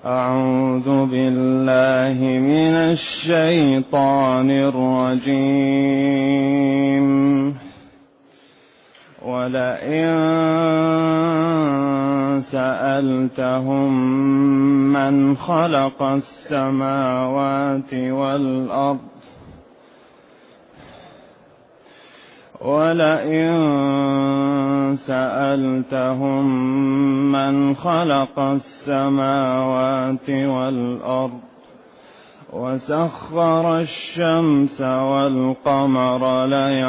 أعوذ بالله من الشيطان الرجيم. ولئن سألتهم من خلق السماوات والأرض وسخر الشمس والقمر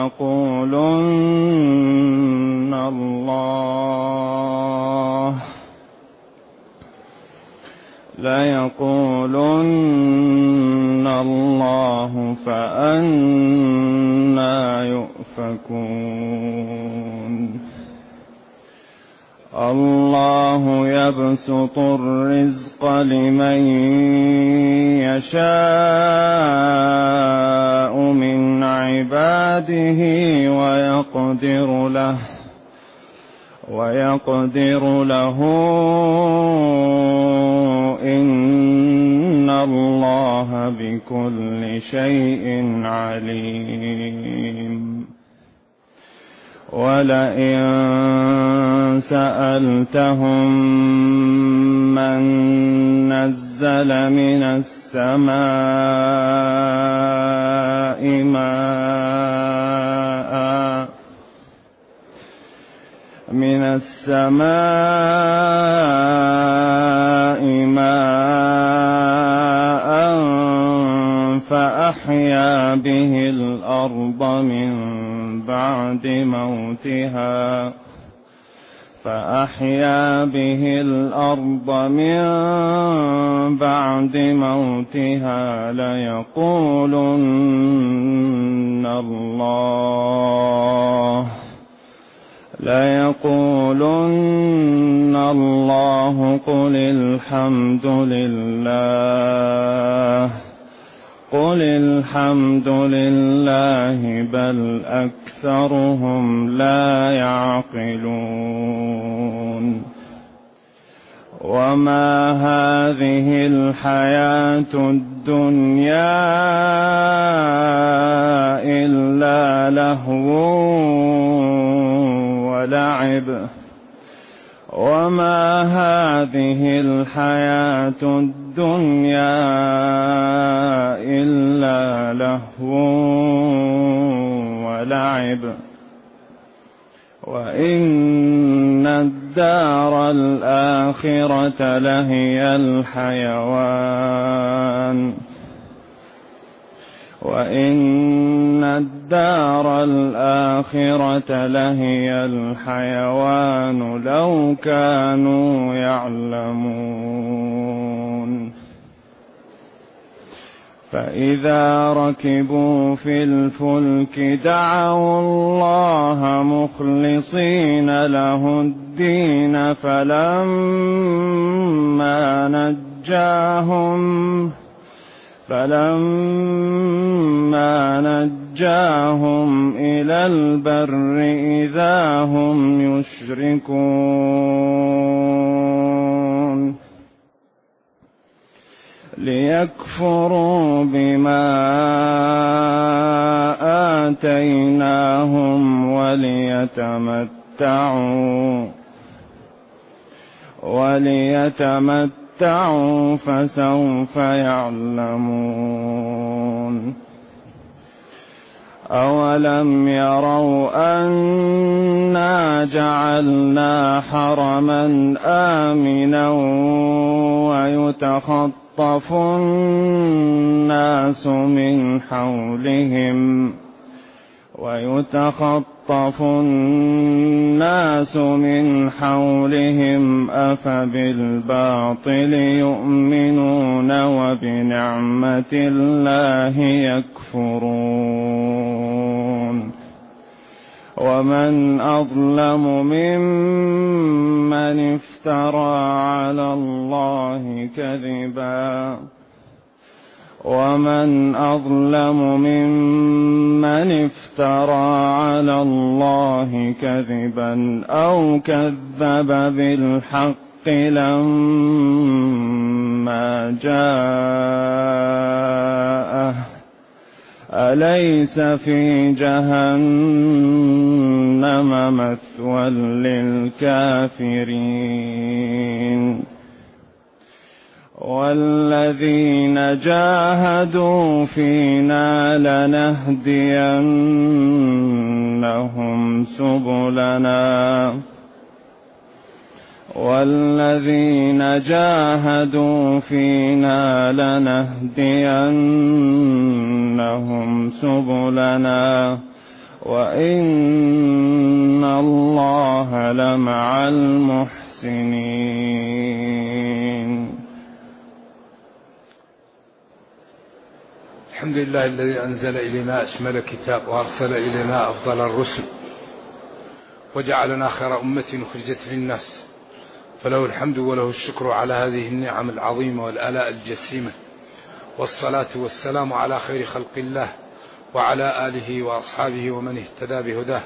ليقولن الله فأنى يؤفكون. الله يبسط الرزق لمن يشاء من عباده ويقدر له إن الله بكل شيء عليم. ولئن سألتهم من نزل من السماء ماء فأحيا به الأرض من بعد موتها ليقولن الله قل الحمد لله بل أكثرهم لا يعقلون. وما هذه الحياة الدنيا إلا لهو ولعب وإن الدار الآخرة لهي الحيوان لو كانوا يعلمون. فإذا ركبوا في الفلك دعوا الله مخلصين له الدين فلما نجاهم إلى البر إذا هم يشركون. ليكفروا بما آتيناهم وليتمتعوا فسوف يعلمون. أولم يروا أنا جعلنا حرما آمنا ويتخطف الناس من حولهم أفبالباطل يؤمنون وبنعمة الله يكفرون. ومن أظلم ممن افترى على الله كذبا أو كذب بالحق لما لما جاءه أليس في جهنم مثوى للكافرين والذين جاهدوا فينا لنهدينهم سبلنا والذين جاهدوا فينا لنهدينهم سبلنا وإن الله لمع المحسنين. الحمد لله الذي أنزل إلينا أشمل كتاب وأرسل إلينا أفضل الرسل وجعلنا خير أمة أخرجت للناس، فله الحمد وله الشكر على هذه النعم العظيمة والآلاء الجسيمة، والصلاة والسلام على خير خلق الله وعلى آله وأصحابه ومن اهتدى بهداه.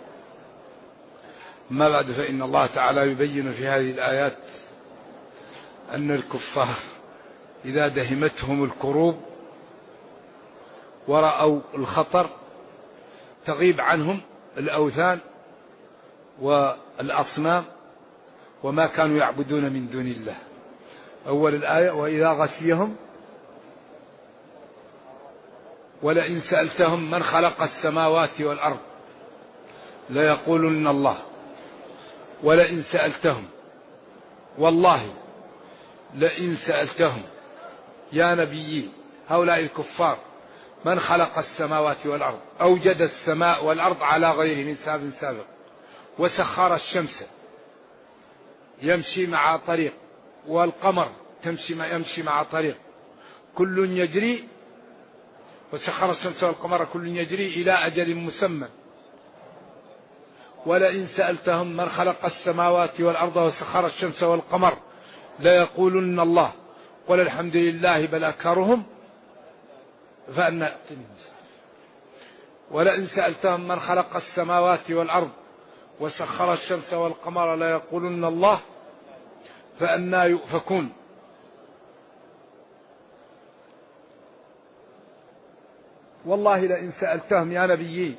ما بعد، فإن الله تعالى يبين في هذه الآيات أن الكفار إذا دهمتهم الكروب ورأوا الخطر تغيب عنهم الأوثان والأصنام وما كانوا يعبدون من دون الله. أول الآية: وإذا غشيهم ولئن سألتهم من خلق السماوات والأرض ليقولن الله. ولئن سألتهم، والله لئن سألتهم يا نبي هؤلاء الكفار من خلق السماوات والأرض، أوجد السماء والأرض على غير حساب سابق، وسخر الشمس يمشي مع طريق والقمر يمشي مع طريق كل يجري، وسخر الشمس والقمر كل يجري إلى أجل مسمى. ولئن سألتهم من خلق السماوات والأرض وسخر الشمس والقمر ليقولن الله قل الحمد لله بل أكثرهم فأنا. ولئن سألتهم من خلق السماوات والأرض وسخر الشمس والقمر ليقولن الله فأنا يؤفكون. والله لئن سألتهم يا نبي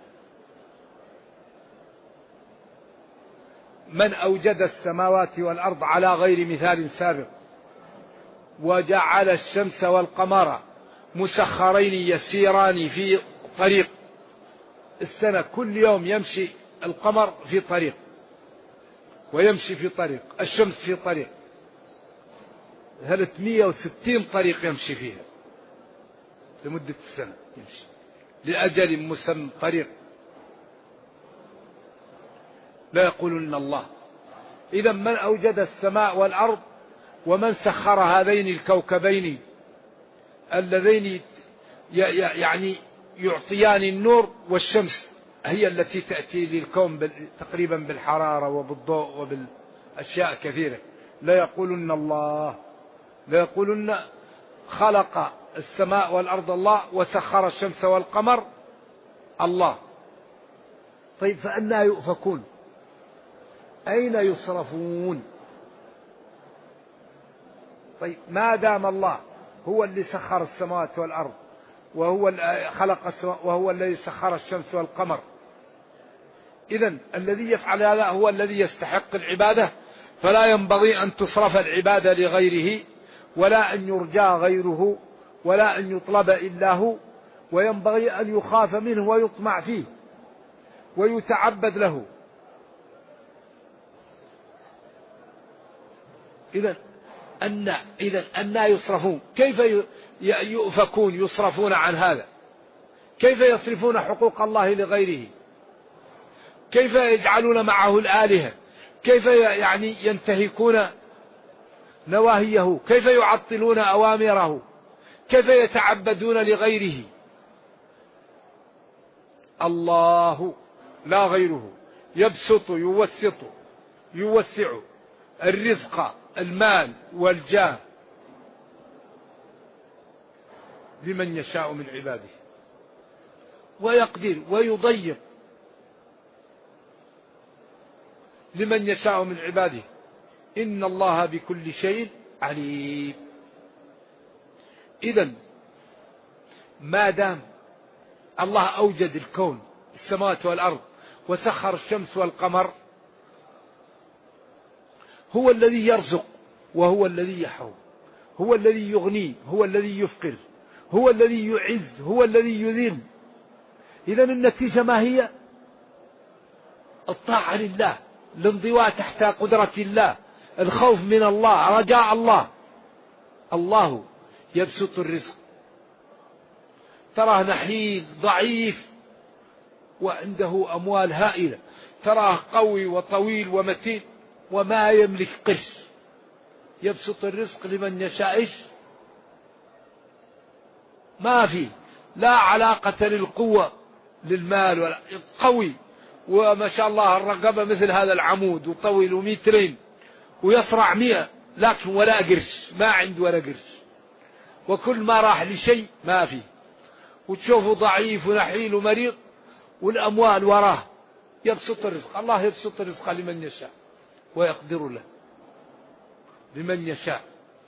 من أوجد السماوات والأرض على غير مثال سابق، وجعل الشمس والقمر مسخرين يسيران في طريق السنة، كل يوم يمشي القمر في طريق ويمشي في طريق، الشمس في طريق، 360 طريق يمشي فيها لمدة السنة، يمشي لأجل مسمى طريق. لا يقولون الله. إذا من أوجد السماء والأرض ومن سخر هذين الكوكبين اللذين يعني يعطيان النور، والشمس هي التي تأتي للكون تقريبا بالحرارة وبالضوء وبالأشياء كثيرة. لا يقولون الله، لا يقولون خلق السماء والأرض الله وسخر الشمس والقمر الله. طيب فأنا يؤفكون؟ أين يصرفون؟ طيب ما دام الله هو اللي سخر السماوات والأرض وهو خلق السماء وهو الذي سخر الشمس والقمر، إذن الذي يفعل هذا هو الذي يستحق العبادة، فلا ينبغي أن تصرف العبادة لغيره، ولا أن يرجى غيره، ولا أن يطلب إلا هو، وينبغي أن يخاف منه ويطمع فيه ويتعبد له. إذن أن يصرفون؟ كيف يؤفكون يصرفون عن هذا؟ كيف يصرفون حقوق الله لغيره؟ كيف يجعلون معه الآلهة؟ كيف يعني ينتهكون نواهيه؟ كيف يعطلون أوامره؟ كيف يتعبدون لغيره؟ الله لا غيره يبسط يوسع الرزق المال والجاه لمن يشاء من عباده، ويقدر ويضيق لمن يشاء من عباده. إن الله بكل شيء عليم. إذن ما دام الله أوجد الكون السماوات والأرض وسخر الشمس والقمر، هو الذي يرزق وهو الذي يحرم، هو الذي يغني، هو الذي يفقر، هو الذي يعز، هو الذي يذل. إذن النتيجة ما هي؟ الطاعة لله، الانضواء تحت قدرة الله، الخوف من الله، رجاء الله. الله يبسط الرزق، تراه نحيل ضعيف وعنده أموال هائلة، تراه قوي وطويل ومتين وما يملك قرش، يبسط الرزق لمن يشاء. ما في لا علاقة للقوة للمال ولا قوي، وما شاء الله الرقبة مثل هذا العمود وطويل ومترين ويصرع 100، لكن ولا قرش، ما عنده ولا قرش، وكل ما راح لشيء ما فيه، وتشوفه ضعيف ونحيل ومريض والأموال وراه. يبسط الرزق، الله يبسط الرزق لمن يشاء ويقدر له لمن يشاء.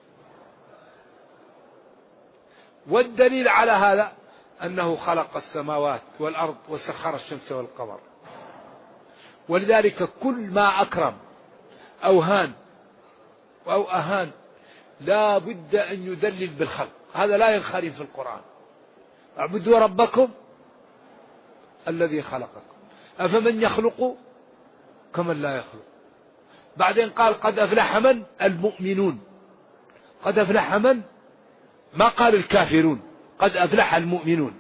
والدليل على هذا أنه خلق السماوات والأرض وسخر الشمس والقمر. ولذلك كل ما أكرم أو هان أو أهان لا بد أن يدلل بالخلق، هذا لا ينخرم في القرآن. اعبدوا ربكم الذي خلقكم أفمن يخلق كمن لا يخلق. بعدين قال قد أفلح من المؤمنون، قد أفلح من، ما قال الكافرون، قد أفلح المؤمنون.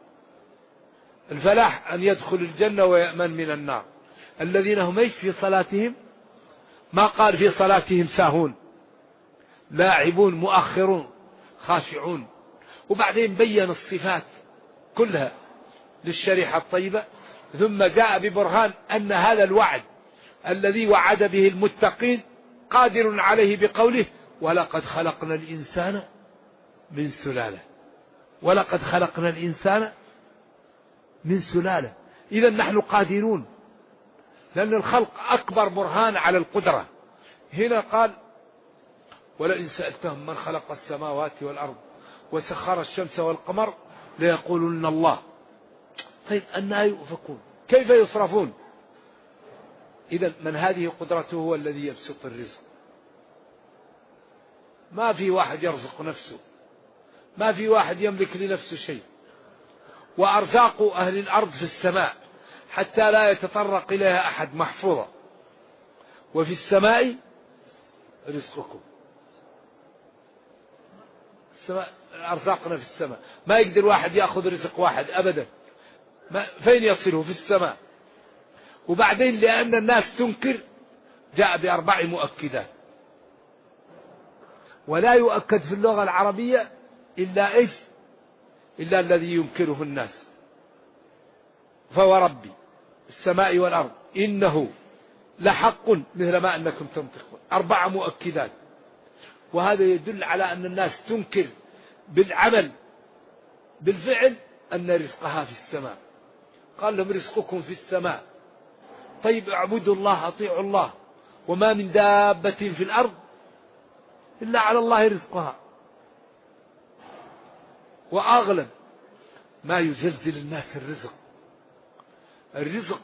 الفلاح أن يدخل الجنة ويأمن من النار. الذين هم ايش في صلاتهم، ما قال في صلاتهم ساهون، لاعبون مؤخرون خاشعون. وبعدين بين الصفات كلها للشريعة الطيبة، ثم جاء ببرهان أن هذا الوعد الذي وعد به المتقين قادر عليه بقوله ولقد خلقنا الإنسان من سلالة، ولقد خلقنا الإنسان من سلالة. إذا نحن قادرون، لأن الخلق أكبر برهان على القدرة. هنا قال ولئن سألتهم من خلق السماوات والأرض وسخر الشمس والقمر ليقولن الله. طيب أنها يؤفكون، كيف يصرفون؟ إذا من هذه قدرته هو الذي يبسط الرزق. ما في واحد يرزق نفسه، ما في واحد يملك لنفسه شيء. وأرزاق أهل الأرض في السماء حتى لا يتطرق إليها أحد، محفوظة. وفي السماء رزقكم، السماء أرزاقنا في السماء، ما يقدر واحد يأخذ رزق واحد أبدا، فين يصله؟ في السماء. وبعدين لأن الناس تنكر جاء بأربع مؤكدات، ولا يؤكد في اللغة العربية إلا إيش؟ إلا الذي ينكره الناس. فوربي السماء والأرض إنه لحق مثل ما أنكم تنطقون، 4 مؤكدات. وهذا يدل على أن الناس تنكر بالعمل بالفعل أن رزقها في السماء. قال لهم رزقكم في السماء. طيب اعبدوا الله، اطيعوا الله، وما من دابة في الأرض إلا على الله رزقها. وأغلب ما يزلزل الناس الرزق.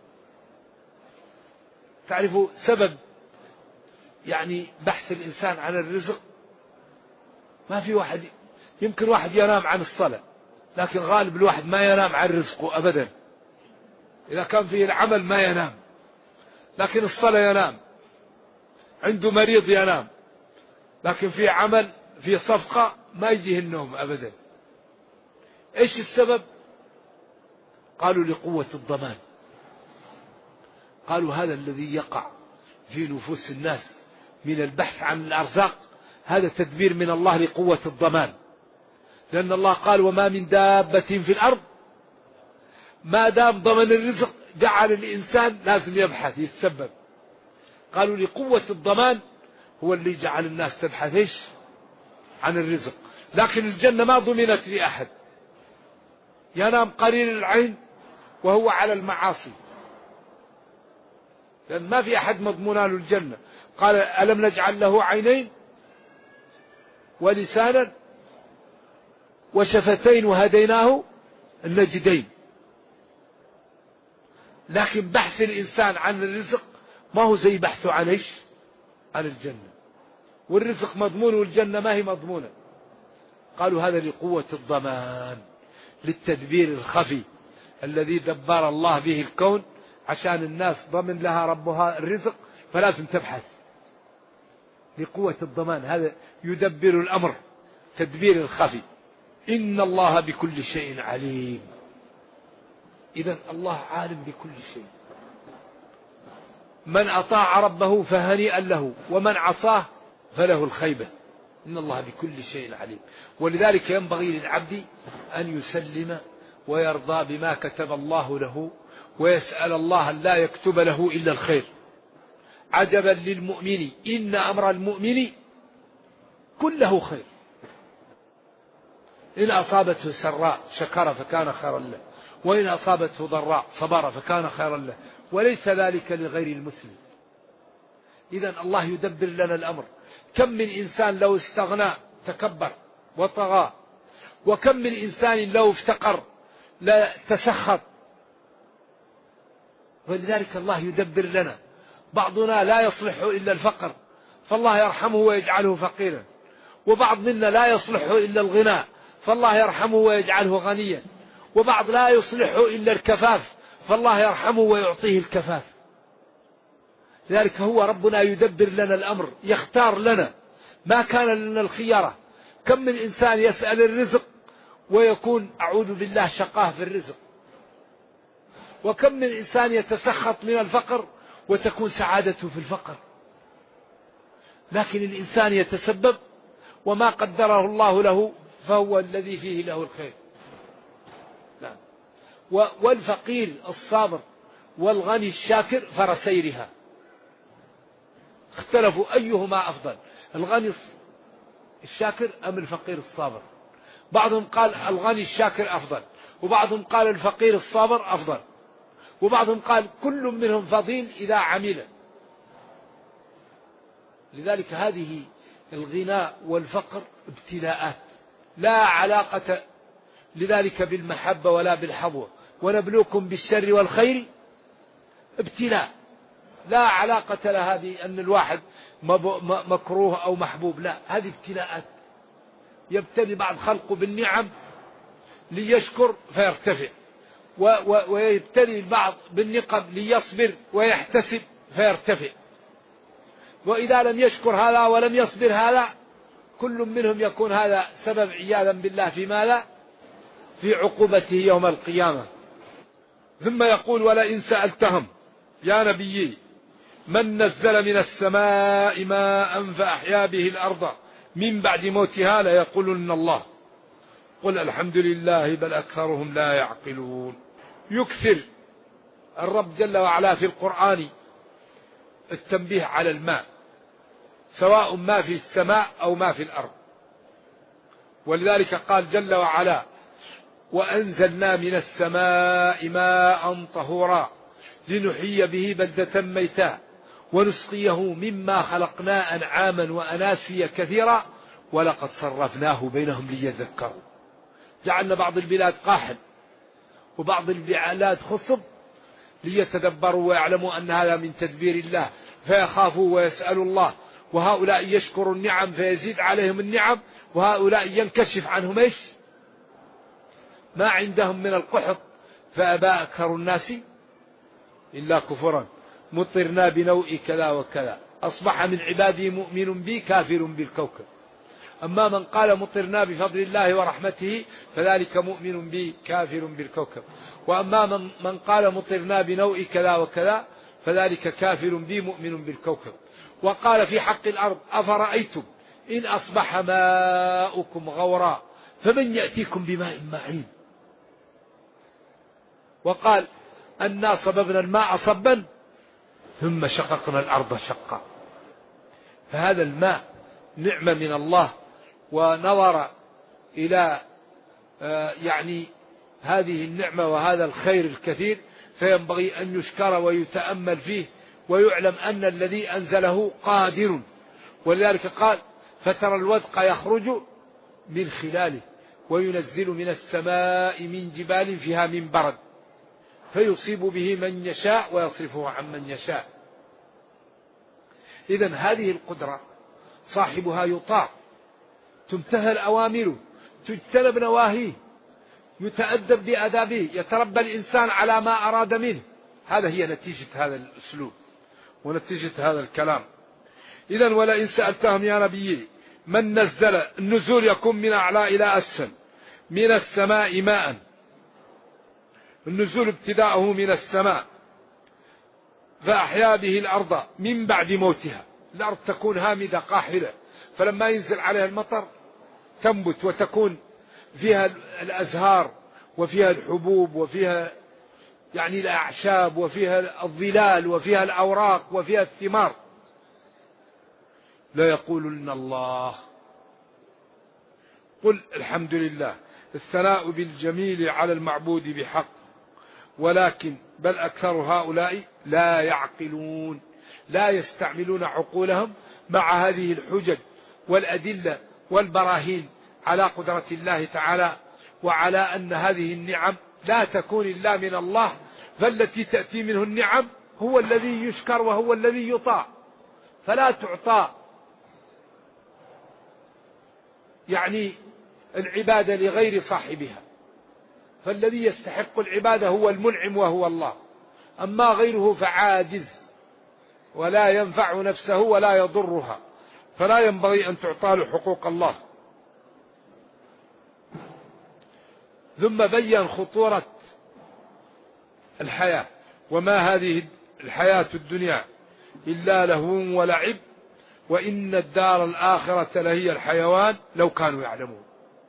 تعرفوا سبب يعني بحث الإنسان عن الرزق؟ ما في واحد، يمكن واحد ينام عن الصلاة، لكن غالب الواحد ما ينام عن رزقه أبدا. إذا كان فيه العمل ما ينام، لكن الصلاة ينام. عنده مريض ينام، لكن في عمل في صفقة ما يجيه النوم أبدا. إيش السبب؟ قالوا لقوة الضمان. قالوا هذا الذي يقع في نفوس الناس من البحث عن الأرزاق هذا تدبير من الله لقوة الضمان. لأن الله قال وما من دابة في الأرض، ما دام ضمن الرزق جعل الإنسان لازم يبحث يتسبب. قالوا لقوة الضمان هو اللي جعل الناس تبحث إيش؟ عن الرزق. لكن الجنة ما ضمنت لأحد، ينام قليل العين وهو على المعاصي، لأن ما في أحد مضمون له الجنة. قال ألم نجعل له عينين ولسانا وشفتين وهديناه النجدين. لكن بحث الإنسان عن الرزق ما هو زي بحثه عن إيش؟ عن الجنة. والرزق مضمون والجنة ما هي مضمونة. قالوا هذا لقوة الضمان، للتدبير الخفي الذي دبر الله به الكون عشان الناس ضمن لها ربها الرزق، فلازم تبحث لقوة الضمان. هذا يدبر الأمر، تدبير الخفي. إن الله بكل شيء عليم. إذن الله عالم بكل شيء. من أطاع ربه فهنيئا له، ومن عصاه فله الخيبة. إن الله بكل شيء عليم. ولذلك ينبغي للعبد أن يسلم ويرضى بما كتب الله له، ويسأل الله أن لا يكتب له إلا الخير. عجبا للمؤمن إن أمر المؤمن كله خير. إن أصابته سراء شكر فكان خيرا له، وإن أصابته ضراء صبر فكان خيرا له، وليس ذلك لغير المسلم. إذن الله يدبر لنا الأمر. كم من إنسان لو استغنى تكبر وطغى، وكم من إنسان لو افتقر لا تسخط. ولذلك الله يدبر لنا. بعضنا لا يصلح إلا الفقر فالله يرحمه ويجعله فقيرا، وبعض منا لا يصلح إلا الغنى فالله يرحمه ويجعله غنيا، وبعض لا يصلح إلا الكفاف فالله يرحمه ويعطيه الكفاف. لذلك هو ربنا يدبر لنا الأمر، يختار لنا ما كان لنا الخيارة. كم من إنسان يسأل الرزق ويكون أعوذ بالله شقاه في الرزق، وكم من إنسان يتسخط من الفقر وتكون سعادته في الفقر. لكن الإنسان يتسبب وما قدره الله له فهو الذي فيه له الخير. لا. والفقير الصابر والغني الشاكر فرسيرها، اختلفوا أيهما أفضل، الغني الشاكر أم الفقير الصابر. بعضهم قال الغني الشاكر أفضل، وبعضهم قال الفقير الصابر أفضل، وبعضهم قال كل منهم فضيل إذا عمل. لذلك هذه الغناء والفقر ابتلاءات لا علاقة لذلك بالمحبة ولا بالحظوة. ونبلوكم بالشر والخير ابتلاء، لا علاقة لها بأن الواحد مكروه أو محبوب، لا، هذه ابتلاءات. يبتلي بعض خلقه بالنعم ليشكر فيرتفع، ويبتلي البعض بالنقم ليصبر ويحتسب فيرتفع. وإذا لم يشكر هذا ولم يصبر هذا كل منهم يكون هذا سبب عياذا بالله في ماذا؟ في عقوبته يوم القيامة. ثم يقول ولئن سألتهم يا نبي من نزل من السماء ماء فأحيا به الأرض من بعد موتها ليقولن الله قل الحمد لله بل أكثرهم لا يعقلون. يكثر الرب جل وعلا في القرآن التنبيه على الماء، سواء ما في السماء أو ما في الأرض. ولذلك قال جل وعلا وأنزلنا من السماء ماء طهورا لنحيي به بلدة ميتا ونسقيه مما خلقنا أنعاما وأناسيا كثيرا ولقد صرفناه بينهم ليذكروا. جعلنا بعض البلاد قاحل وبعض البلاد خصب ليتدبروا ويعلموا أن هذا من تدبير الله فيخافوا ويسألوا الله. وهؤلاء يشكروا النعم فيزيد عليهم النعم، وهؤلاء ينكشف عنهم ايش؟ ما عندهم من القحط. فأبى أكثر الناس إلا كفرا مطرنا بنوء كذا وكذا أصبح من عبادي مؤمن بي كافر بالكوكب. أما من قال مطرنا بفضل الله ورحمته فذلك مؤمن بي كافر بالكوكب. وأما من قال مطرنا بنوء كذا وكذا فذلك كافر بي مؤمن بالكوكب. وقال في حق الأرض أفرأيتم إن أصبح ماؤكم غورا فمن يأتيكم بماء معين. وقال أنا صببنا الماء صبا ثم شققنا الأرض شقا. فهذا الماء نعمة من الله، ونظر إلى يعني هذه النعمة وهذا الخير الكثير فينبغي أن يشكر ويتأمل فيه ويعلم أن الذي أنزله قادر. ولذلك قال فترى الودق يخرج من خلاله وينزل من السماء من جبال فيها من برد فيصيب به من يشاء ويصرفه عن من يشاء. إذن هذه القدرة صاحبها يطاع، تمتثل أوامره، تجتنب نواهيه، يتأدب بآدابه، يتربى الإنسان على ما أراد منه. هذا هي نتيجة هذا الأسلوب ونتيجة هذا الكلام. إذن ولئن سألتهم يا نبي من نزل، النزول يكون من أعلى إلى أسفل، من السماء ماء، النزول ابتداءه من السماء، فأحيا به الأرض من بعد موتها. الأرض تكون هامدة قاحلة، فلما ينزل عليها المطر تنبت وتكون فيها الأزهار وفيها الحبوب وفيها يعني الأعشاب وفيها الظلال وفيها الأوراق وفيها الثمار. لا يقولن الله. قل الحمد لله، الثناء بالجميل على المعبود بحق، ولكن بل أكثر هؤلاء لا يعقلون، لا يستعملون عقولهم مع هذه الحجج والأدلة والبراهين على قدرة الله تعالى، وعلى أن هذه النعم لا تكون إلا من الله، فالتي تأتي منه النعم هو الذي يشكر وهو الذي يطاع، فلا تعطى يعني العبادة لغير صاحبها، فالذي يستحق العبادة هو المنعم وهو الله، أما غيره فعاجز ولا ينفع نفسه ولا يضرها، فلا ينبغي أن تعطى له حقوق الله. ثم بين خطورة الحياة، وما هذه الحياة الدنيا إلا لهو ولعب، وإن الدار الآخرة لهي الحيوان لو كانوا يعلمون.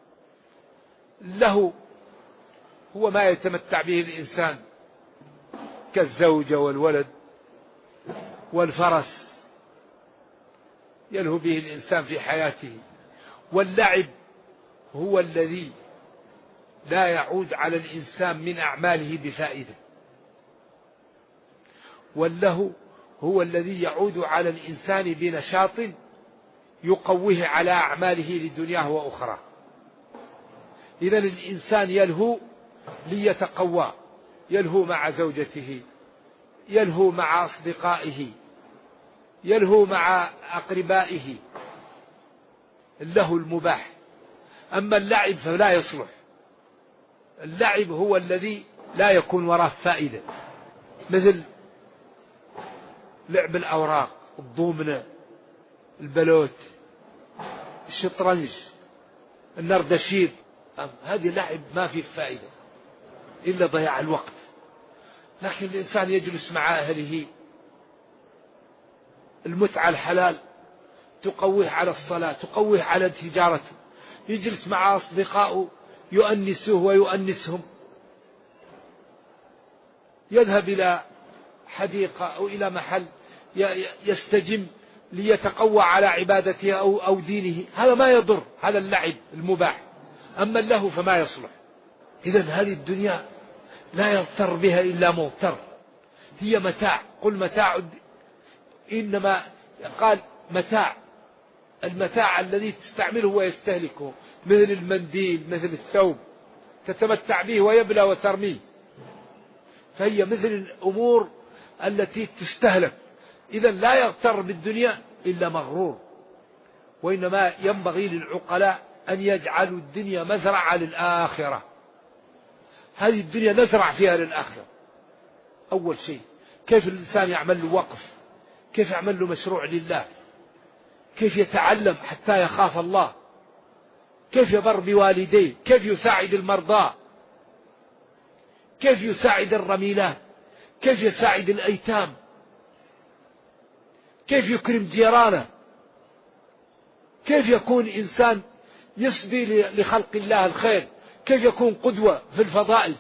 له هو ما يتمتع به الإنسان كالزوجة والولد والفرس، يلهو به الإنسان في حياته. واللعب هو الذي لا يعود على الإنسان من أعماله بفائدة، واللهو هو الذي يعود على الإنسان بنشاط يقويه على أعماله لدنياه وأخرى. إذن الإنسان يلهو ليتقوى، يلهو مع زوجته، يلهو مع أصدقائه، يلهو مع أقربائه، اللهو المباح. أما اللعب فلا يصلح، اللعب هو الذي لا يكون وراه فائدة، مثل لعب الأوراق، الضومنة، البلوت، الشطرنج، النردشير، هذه لعب ما فيه فائدة إلا ضياع الوقت. لكن الإنسان يجلس مع أهله، المتعة الحلال تقويه على الصلاة، تقويه على تجارته، يجلس مع أصدقائه يؤنسوه ويؤنسهم، يذهب إلى حديقة أو إلى محل يستجم ليتقوى على عبادته أو دينه، هذا ما يضر، هذا اللعب المباح. أما اللهو فما يصلح. إذن هذه الدنيا لا يغتر بها إلا مغتر، هي متاع. قل متاع، إنما قال متاع، المتاع الذي تستعمله ويستهلكه، مثل المنديل، مثل الثوب، تتمتع به ويبلى وترميه، فهي مثل الأمور التي تستهلك. إذن لا يغتر بالدنيا إلا مغرور، وإنما ينبغي للعقلاء أن يجعلوا الدنيا مزرعة للآخرة. هذه الدنيا نزرع فيها للآخرة. أول شيء كيف الإنسان يعمل له وقف، كيف يعمل له مشروع لله، كيف يتعلم حتى يخاف الله، كيف يبر بوالديه، كيف يساعد المرضى، كيف يساعد الرميلات، كيف يساعد الأيتام، كيف يكرم جيرانه، كيف يكون إنسان يسبي لخلق الله الخير، كيف يكون قدوة في الفضائل.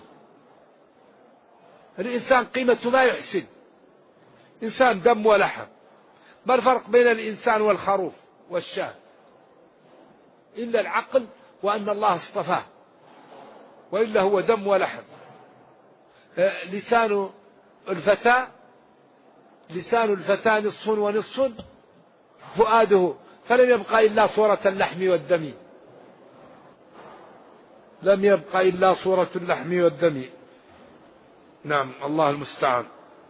الإنسان قيمته ما يحسن، إنسان دم ولحم. ما الفرق بين الإنسان والخروف والشاة؟ إلا العقل وأن الله اصطفاه، وإلا هو دم ولحم. لسان الفتى نصف ونصف فؤاده، فلم يبقى إلا صورة اللحم والدم. لم يبق إلا صورة اللحم والدم. نعم، الله المستعان.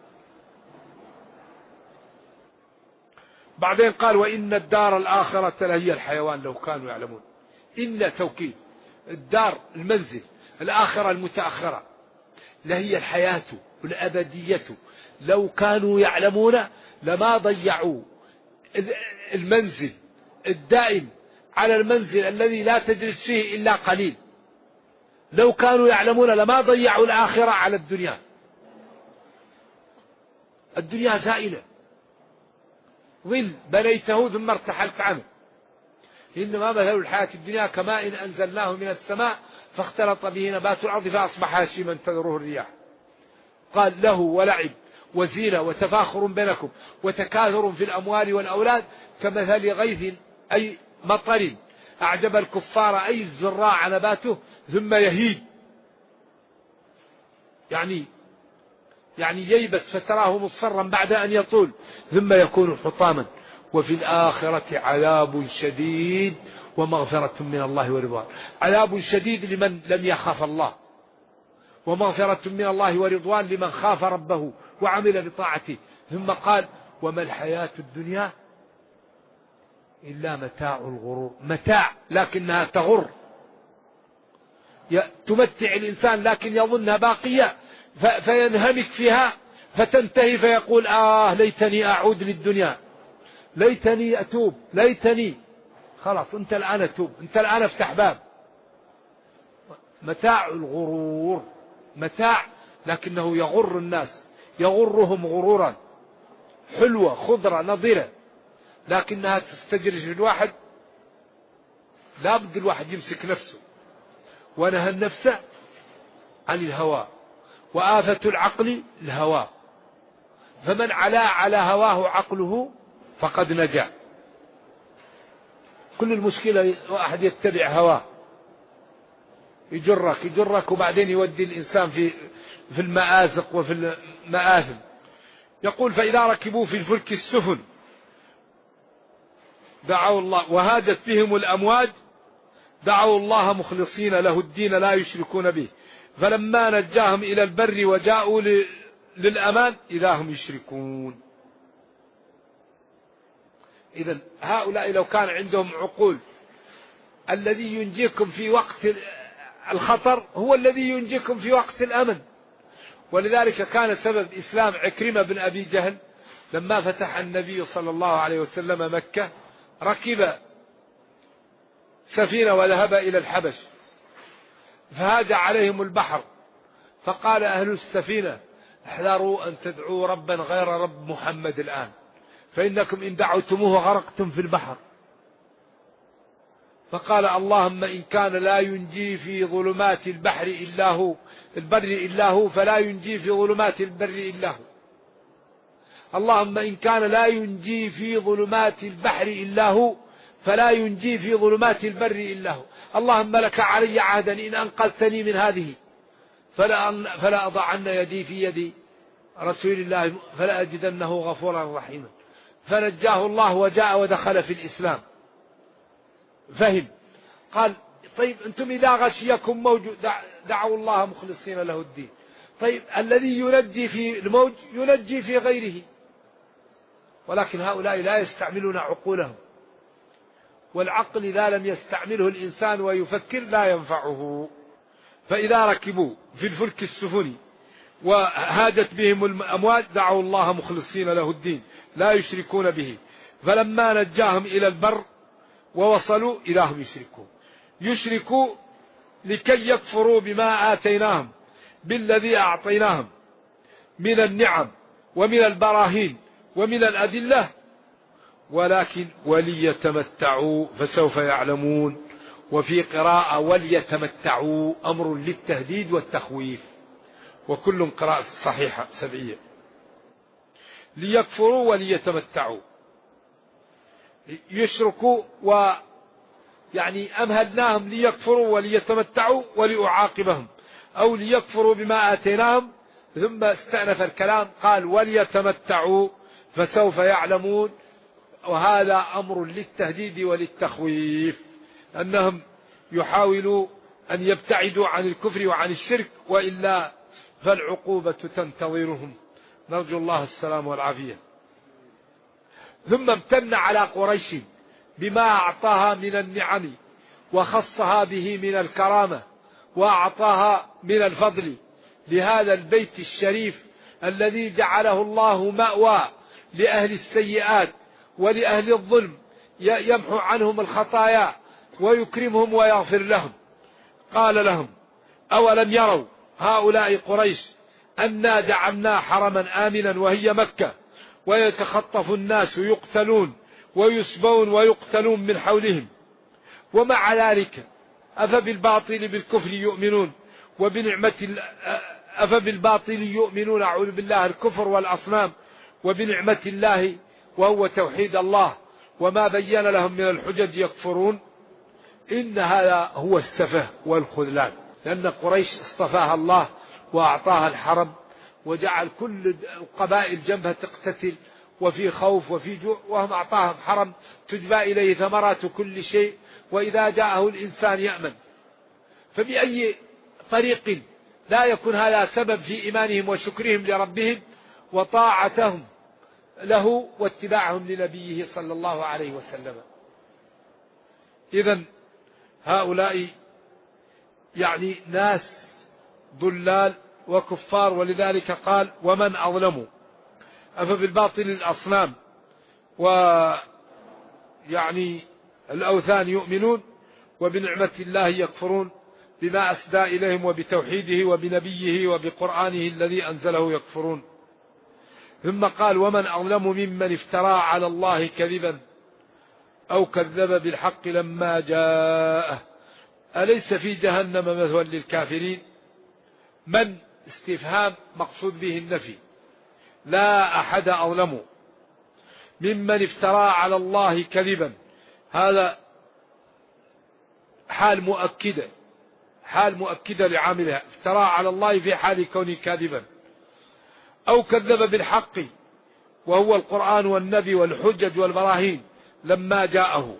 بعدين قال وإن الدار الآخرة لهي الحيوان لو كانوا يعلمون. إن توكيد، الدار المنزل، الآخرة المتأخرة، لهي الحياة الأبدية لو كانوا يعلمون لما ضيعوا المنزل الدائم على المنزل الذي لا تجلس فيه إلا قليل. لو كانوا يعلمون لما ضيعوا الآخرة على الدنيا. الدنيا زائلة، ظل بنيته ثم ارتحلت عنه. إنما مثل الحياة الدنيا كماء إن أنزلناه من السماء فاختلط به نبات الأرض فأصبح هشيما تذروه الرياح. قال له ولعب وزينة وتفاخر بينكم وتكاثر في الأموال والأولاد كمثل غيث أي مطر أعجب الكفار أي الزراع نباته ثم يهيج، يعني ييبس فتراه مصفرا بعد أن يطول ثم يكون حطاما. وفي الآخرة عذاب شديد ومغفرة من الله ورضوان. عذاب شديد لمن لم يخاف الله، ومغفرة من الله ورضوان لمن خاف ربه وعمل بطاعته. ثم قال وما الحياة الدنيا إلا متاع الغرور. متاع لكنها تغر، تمتع الإنسان لكن يظنها باقية فينهمك فيها فتنتهي فيقول ليتني أعود للدنيا، ليتني أتوب، ليتني. خلاص أنت الآن أتوب، أنت الآن افتح باب. متاع الغرور، متاع لكنه يغر الناس، يغرهم غرورا، حلوة خضرة نضرة، لكنها تستجرج الواحد. لا بد الواحد يمسك نفسه. ونهى النفس عن الهوى، وآفة العقل الهوى، فمن علا على هواه عقله فقد نجا. كل المشكلة واحد يتبع هواه، يجرك وبعدين يودي الإنسان في المآزق وفي المآثم. يقول فإذا ركبوا في الفلك السفن دعوا الله وهاجت بهم الأمواج دعوا الله مخلصين له الدين لا يشركون به فلما نجاهم إلى البر وجاءوا للأمان إذا هم يشركون. إذن هؤلاء لو كان عندهم عقول، الذي ينجيكم في وقت الخطر هو الذي ينجيكم في وقت الأمن. ولذلك كان سبب إسلام عكرمة بن أبي جهل لما فتح النبي صلى الله عليه وسلم مكة، ركب سفينة وذهب إلى الحبش، فهاج عليهم البحر، فقال أهل السفينة احذروا أن تدعوا ربا غير رب محمد الآن، فإنكم إن دعوتموه غرقتم في البحر. فقال اللهم إن كان لا ينجي في ظلمات البر إلا هو فلا ينجي في ظلمات البر إلا هو. اللهم إن كان لا ينجي في ظلمات البحر إلا هو فلا ينجي في ظلمات البر إلا هو. اللهم لك علي عهدا إن أنقذتني من هذه فلا أضعن يدي في يد رسول الله فلا أجدنه غفورا رحيما. فنجاه الله وجاء ودخل في الإسلام. فهم. قال طيب أنتم إذا غشيكم موج دعوا الله مخلصين له الدين. طيب الذي ينجي في الموج ينجي في غيره، ولكن هؤلاء لا يستعملون عقولهم، والعقل إذا لم يستعمله الإنسان ويفكر لا ينفعه. فإذا ركبوا في الفلك السفن وهاجت بهم الأمواج دعوا الله مخلصين له الدين لا يشركون به فلما نجاهم إلى البر ووصلوا إلى هم يشركوا لكي يكفروا بما آتيناهم بالذي أعطيناهم من النعم ومن البراهين ومن الأدلة، ولكن وليتمتعوا فسوف يعلمون. وفي قراءة وليتمتعوا أمر للتهديد والتخويف، وكل قراءة صحيحة سبعية. ليكفروا وليتمتعوا، يشركوا يعني أمهدناهم ليكفروا وليتمتعوا ولأعاقبهم، أو ليكفروا بما آتيناهم ثم استأنف الكلام قال وليتمتعوا فسوف يعلمون. وهذا أمر للتهديد وللتخويف، أنهم يحاولوا أن يبتعدوا عن الكفر وعن الشرك، وإلا فالعقوبة تنتظرهم. نرجو الله السلام والعافية. ثم امتن على قريش بما أعطاها من النعم وخصها به من الكرامة وأعطاها من الفضل لهذا البيت الشريف الذي جعله الله مأوى لأهل السيئات ولأهل الظلم، يمحو عنهم الخطايا ويكرمهم ويغفر لهم. قال لهم: أولم يروا هؤلاء قريش أنا جعلنا حرما آمنا وهي مكة ويتخطف الناس يقتلون ويسبون ويقتلون من حولهم، ومع ذلك أفبالباطل بالكفر يؤمنون أفبالباطل يؤمنون، أعوذ بالله، الكفر والأصنام، وبنعمة الله وهو توحيد الله وما بين لهم من الحجج يكفرون. إن هذا هو السفه والخذلان، لأن قريش اصطفاها الله وأعطاها الحرم وجعل كل القبائل جنبها تقتتل وفي خوف وفي جوع، وهم أعطاهم حرم تجبى إليه ثمرات كل شيء، وإذا جاءه الإنسان يأمن. فبأي طريق لا يكون هذا سبب في إيمانهم وشكرهم لربهم وطاعتهم له واتباعهم لنبيه صلى الله عليه وسلم. إذن هؤلاء يعني ناس ضلال وكفار، ولذلك قال: ومن أظلم. أفبالباطل الأصنام ويعني الأوثان يؤمنون وبنعمة الله يكفرون، بما أسدى إليهم وبتوحيده وبنبيه وبقرآنه الذي أنزله يكفرون. ثم قال: ومن أظلم ممن افترى على الله كذبا أو كذب بالحق لما جاءه أليس في جهنم مثوى للكافرين. من استفهام مقصود به النفي، لا أحد أظلم ممن افترى على الله كذبا، هذا حال مؤكدة لعاملها، افترى على الله في حال كونه كاذبا، أو كذب بالحق وهو القرآن والنبي والحجج والبراهين لما جاءه.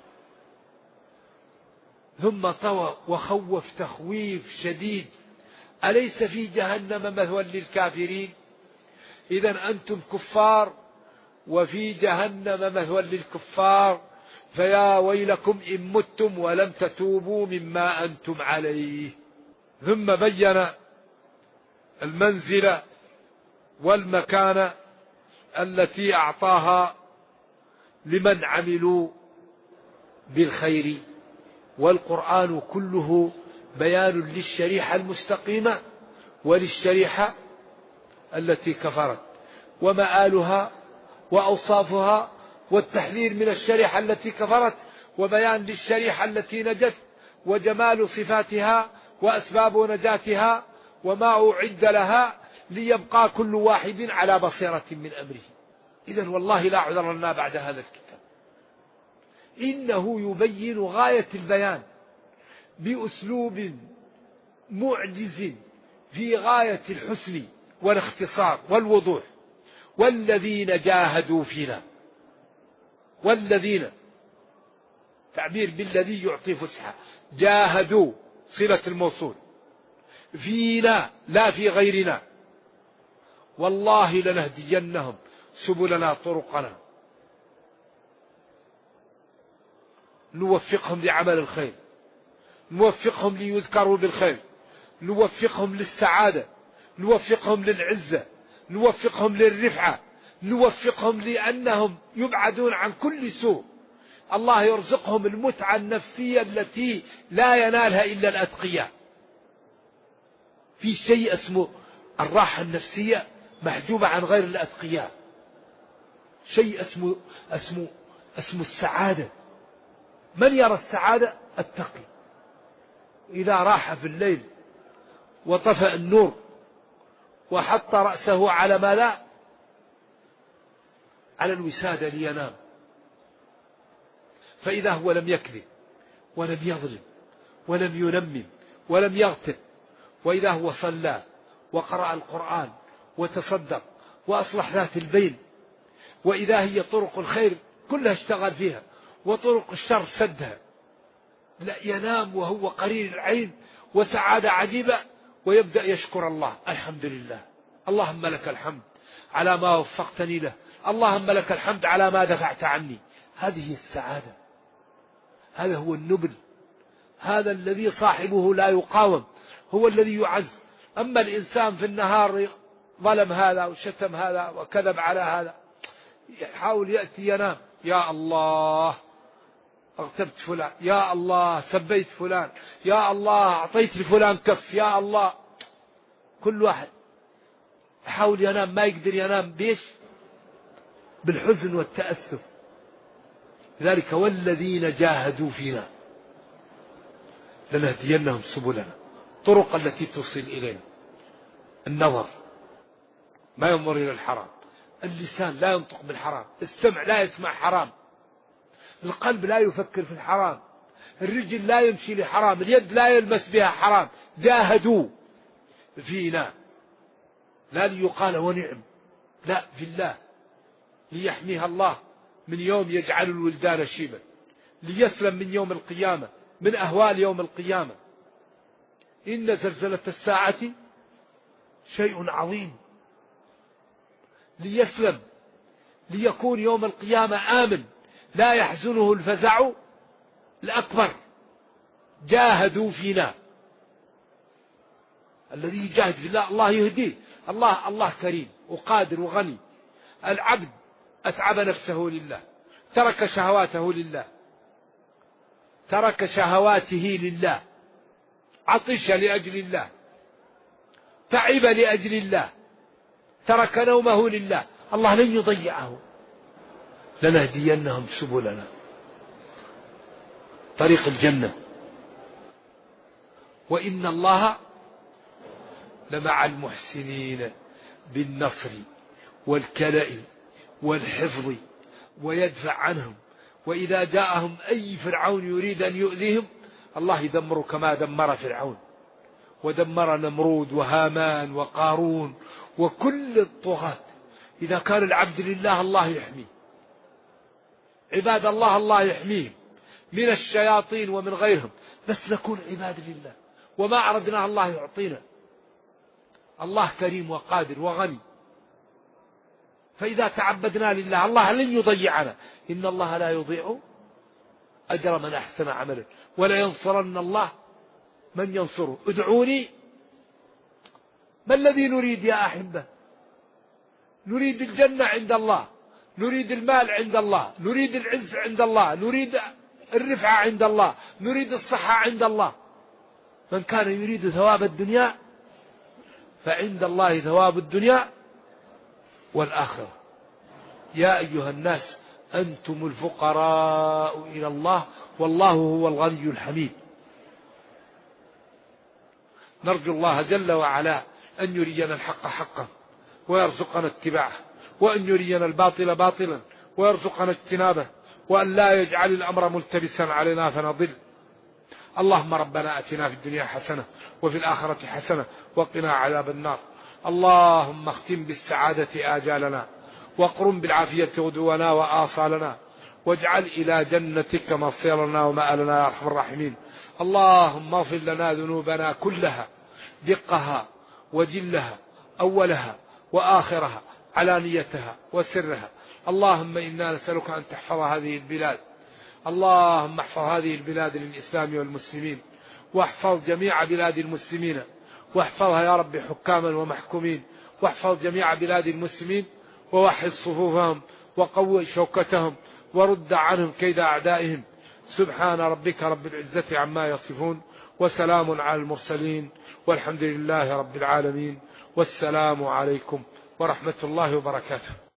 ثم طوى وخوف تخويف شديد: أليس في جهنم مثوى للكافرين. إذن أنتم كفار وفي جهنم مثوى للكفار، فيا ويلكم إن متم ولم تتوبوا مما أنتم عليه. ثم بين المنزلة والمكانة التي أعطاها لمن عملوا بالخير، والقرآن كله بيان للشريحة المستقيمة وللشريحة التي كفرت، ومآلها وأوصافها، والتحذير من الشريحة التي كفرت، وبيان للشريحة التي نجت، وجمال صفاتها وأسباب نجاتها وما أعد لها، ليبقى كل واحد على بصيرة من أمره. إذن والله لا عذر لنا بعد هذا الكتاب، إنه يبين غاية البيان بأسلوب معجز في غاية الحسن والاختصار والوضوح. والذين جاهدوا فينا، والذين تعبير بالذي يعطي فسحة، جاهدوا صلة الموصول، فينا لا في غيرنا، والله لنهدينهم سبلنا طرقنا، نوفقهم لعمل الخير، نوفقهم ليذكروا بالخير، نوفقهم للسعادة، نوفقهم للعزة، نوفقهم للرفعة، نوفقهم لأنهم يبعدون عن كل سوء. الله يرزقهم المتعة النفسية التي لا ينالها إلا الأتقياء. في شيء اسمه الراحة النفسية محجوبة عن غير الأتقياء، شيء اسمه السعادة. من يرى السعادة؟ التقي. إذا راح في الليل وطفأ النور وحط رأسه على ما لا، على الوسادة لينام، فإذا هو لم يكذب ولم يظلم ولم ينمم ولم يغتب، وإذا هو صلى وقرأ القرآن وتصدق وأصلح ذات البين، وإذا هي طرق الخير كلها اشتغل فيها وطرق الشر سدها، لا ينام وهو قرير العين وسعادة عجيبة، ويبدأ يشكر الله: الحمد لله، اللهم لك الحمد على ما وفقتني له، اللهم لك الحمد على ما دفعت عني. هذه السعادة، هذا هو النبل، هذا الذي صاحبه لا يقاوم، هو الذي يعز. أما الإنسان في النهار ظلم هذا وشتم هذا وكذب على هذا، يحاول يأتي ينام: يا الله اغتبت فلان، يا الله سبيت فلان، يا الله أعطيت لفلان كف، يا الله. كل واحد يحاول ينام، ما يقدر ينام. بيش؟ بالحزن والتأسف. ذلك والذين جاهدوا فينا لنهدينهم سبلنا، طرق التي توصل إلينا. النظر ما ينظر إلى الحرام، اللسان لا ينطق بالحرام، السمع لا يسمع حرام، القلب لا يفكر في الحرام، الرجل لا يمشي لحرام، اليد لا يلمس بها حرام. جاهدوا فينا، لا ليقال ونعم، لا، في الله، ليحميها الله من يوم يجعل الولدان شيبا، ليسلم من يوم القيامة، من أهوال يوم القيامة. إن زلزلة الساعة شيء عظيم. ليسلم، ليكون يوم القيامة آمن، لا يحزنه الفزع الأكبر. جاهدوا فينا، الذي يجاهد في الله الله يهديه. الله كريم وقادر وغني. العبد أتعب نفسه لله، ترك شهواته لله، ترك شهواته لله، عطش لأجل الله، تعب لأجل الله، ترك نومه لله، الله لن يضيعه. لنهدينهم سبلنا، طريق الجنة. وإن الله لمع المحسنين بالنصر والكلاء والحفظ، ويدفع عنهم. وإذا جاءهم أي فرعون يريد أن يؤذيهم، الله يدمر كما دمر فرعون، ودمر نمرود وهامان وقارون وكل الطغاة. إذا كان العبد لله الله يحميه، عباد الله يحميهم من الشياطين ومن غيرهم، بس نكون عباد لله. وما أردنا الله يعطينا. الله كريم وقادر وغني، فإذا تعبدنا لله الله لن يضيعنا. إن الله لا يضيع أجر من أحسن عملا، ولا ينصرن الله من ينصره. ادعوني. ما الذي نريد يا أحبة؟ نريد الجنة عند الله، نريد المال عند الله، نريد العز عند الله، نريد الرفعة عند الله، نريد الصحة عند الله. من كان يريد ثواب الدنيا فعند الله ثواب الدنيا والآخرة. يا أيها الناس أنتم الفقراء إلى الله والله هو الغني الحميد. نرجو الله جل وعلا أن يرينا الحق حقا ويرزقنا اتباعه، وأن يرينا الباطل باطلا ويرزقنا اجتنابه، وأن لا يجعل الأمر ملتبسا علينا فنضل. اللهم ربنا أتنا في الدنيا حسنة وفي الآخرة حسنة وقنا عذاب النار. اللهم اختم بالسعادة آجالنا، واقرم بالعافية غدونا وآصالنا، واجعل إلى جنتك مصيرنا ومآلنا يا أرحم الراحمين. اللهم اغفر لنا ذنوبنا كلها، دقها وجلها، أولها وآخرها، علانيتها وسرها. اللهم إنا نسألك أن تحفظ هذه البلاد. اللهم احفظ هذه البلاد للإسلام والمسلمين، واحفظ جميع بلاد المسلمين، واحفظها يا رب حكاما ومحكومين، واحفظ جميع بلاد المسلمين، ووحد صفوفهم، وقوي شوكتهم، ورد عنهم كيد أعدائهم. سبحان ربك رب العزة عما يصفون، وسلام على المرسلين، والحمد لله رب العالمين. والسلام عليكم ورحمة الله وبركاته.